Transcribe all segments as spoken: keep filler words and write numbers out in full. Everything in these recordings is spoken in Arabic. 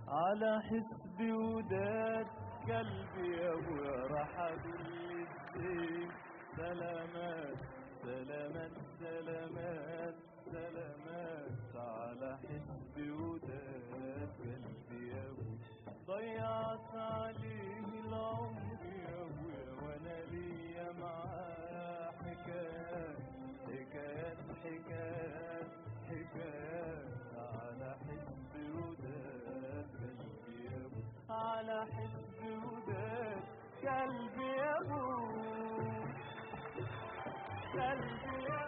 على حسب وداد قلبي يا ابويا راح اقول للزين سلامات سلامات سلامات سلامات. على حسب وداد قلبي يا ابويا ضيعت عليه العمر يا ابويا وانا ليا معاه حكايات حكايات حكايات حكايات. على حسب وداد قلبي يا ابويا على حسب وداد قلبي يا ابويا قلبي يا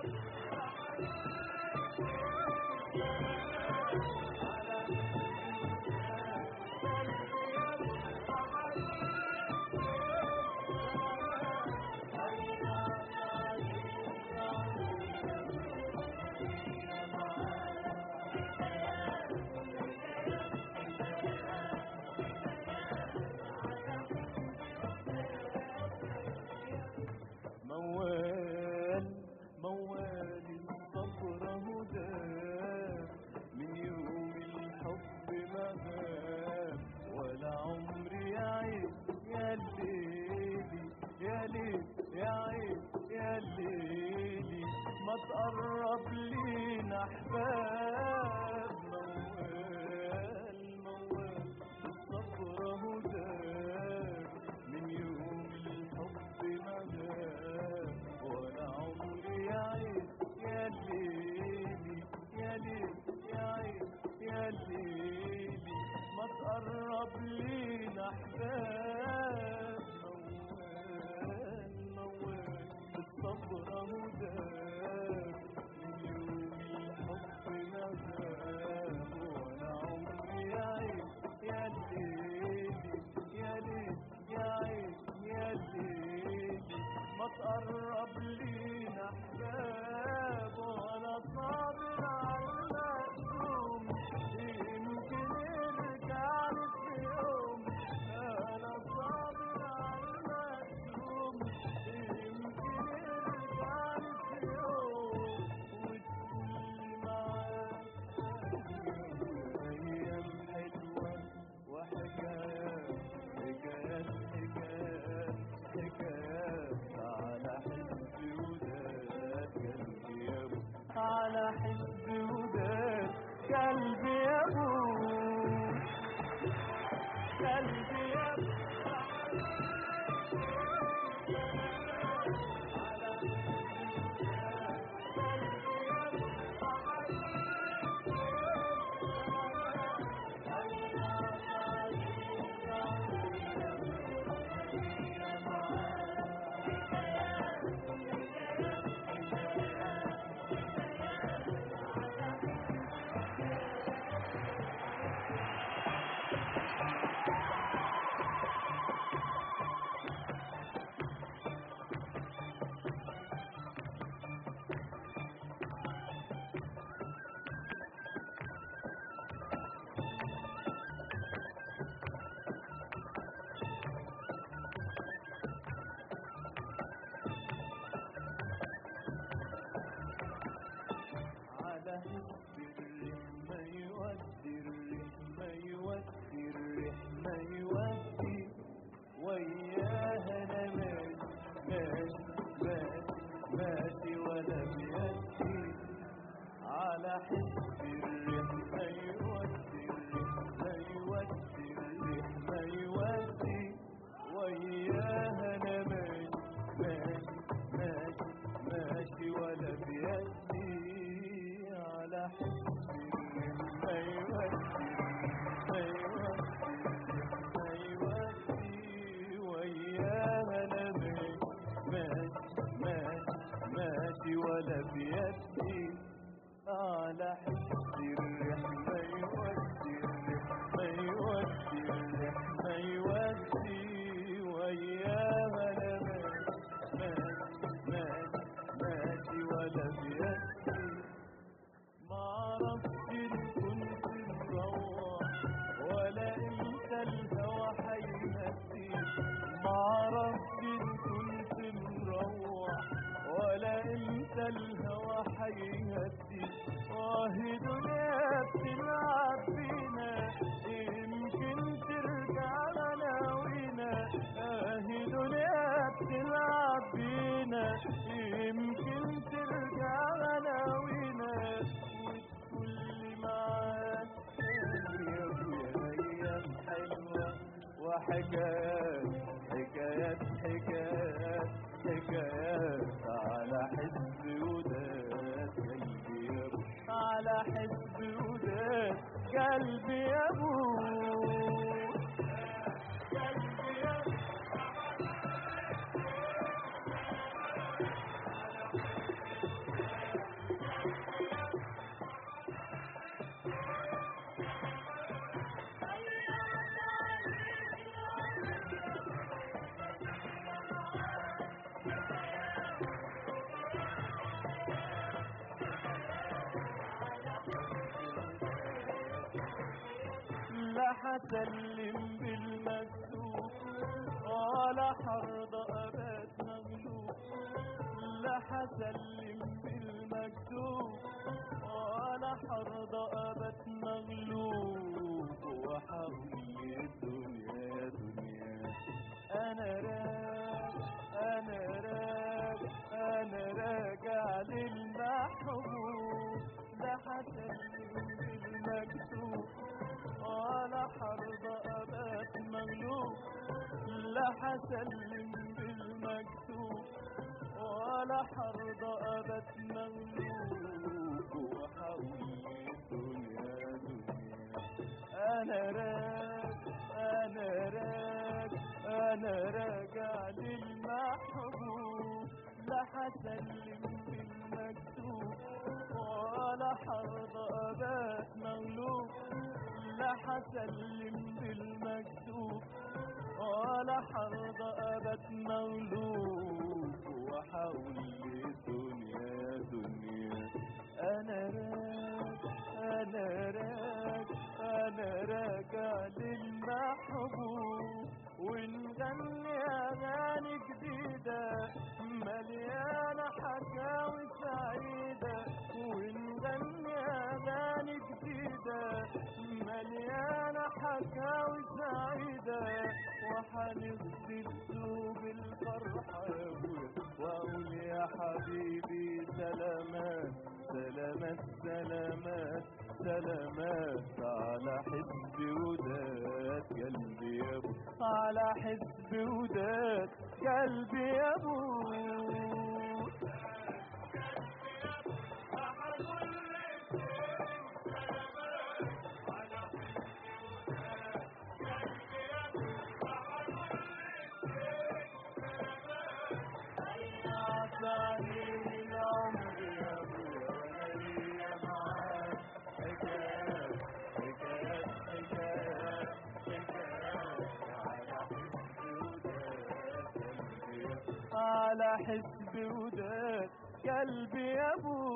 موال موال الصبر هدى من يوم الحب ما غاب ولا عمري يعيد يا ليلي يا ليل يا عيد يا ليلي ما تقرب لينا احباب. موال موال الصبر هدى من يوم الحب ما غاب ولا عمري يعيد يا ليلي يا ليل يا عيد يا ليلي ما تقرب لينا احباب. موال موال الصبر هدى من يوم الحب ما غاب ولا عمري يعيد يا ليلي يا ليل يا عيد يا ليلي ما تقرب لينا احباب. وانا صابر على المقسوم يمكن نرجع لك في يوم. انا صابر على المقسوم يمكن نرجع لك في يوم وتقولي معاك ايام حلوه وحكايات حكايات حكايات حكايات. على حسب وداد قلبي يا ابو على حسب وداد قلبي يا ابو قلبي يا ابو على حسب الريح ما يودي الريح ما يودي الريح ما يودي وياها انا ماشي ماشي ماشي ماشي ولا بيدي. على حسب الريح ما يودي الريح ما يودي الريح ما يودي وياها انا ماشي ماشي ماشي ماشي ولا بيدي. على حسب الريح ما يودي ما يودي ما يودي وياها انا ماشي ماشي ماشي ولا بيدي. على حسب الريح ما يودي الريح ما يودي الريح ما يودي وياها انا ماشي ماشي ماشي ولا بيدي. ما عرفت ان كنت مروح ولا امتى الهوى حيهدي. ما عرفت ان كنت مروح ولا امتى الهوى حيهدي. واه دنيا بتلعب بينا يمكن حكايات حكايات حكايات حكايات على حسب وداد قلبي يا ابو، على حسب وداد قلبي يا ابو. لا حسلم بالمكتوب ولا حرضى أبات مغلوب، لا حسلم بالمكتوب ولا حرضى أبات مغلوب. وحاول الدنيا دنيا أنا راجع أنا راجع أنا راجع للمحبوب. لا حسلم بالمكتوب ولا حرضى أبات مغلوب، لا حسلم بالمكتوب ولا حرضى أبات مغلوب. وحاول الدنيا دنيا أنا راجع أنا راجع أنا راجع للمحبوب. لا حسلم بالمكتوب ولا حرضى أبات مغلوب، لا حسلم بالمكتوب ولا حرضى أبات مغلوب. وحاول الدنيا دنيا أنا راجع أنا راجع أنا راجع للمحبوب. ونغني أغاني جديدة مليانة حكاوي سعيدة، ونغني أغاني جديدة مليانة حكاوي سعيدة. وحنغسل ثوب الفرحة يا ابويا واقول يا حبيبي سلامات سلامات سلامات سلامات على حسب وداد قلبي يا ابو، على حسب وداد قلبي يا ابو. عطاني العمر يا ابويا وانا ليا معاك حكايات حكايات حكايات حكايات على حسب وداد قلبي يا ابو، على حسب وداد قلبي يا ابو.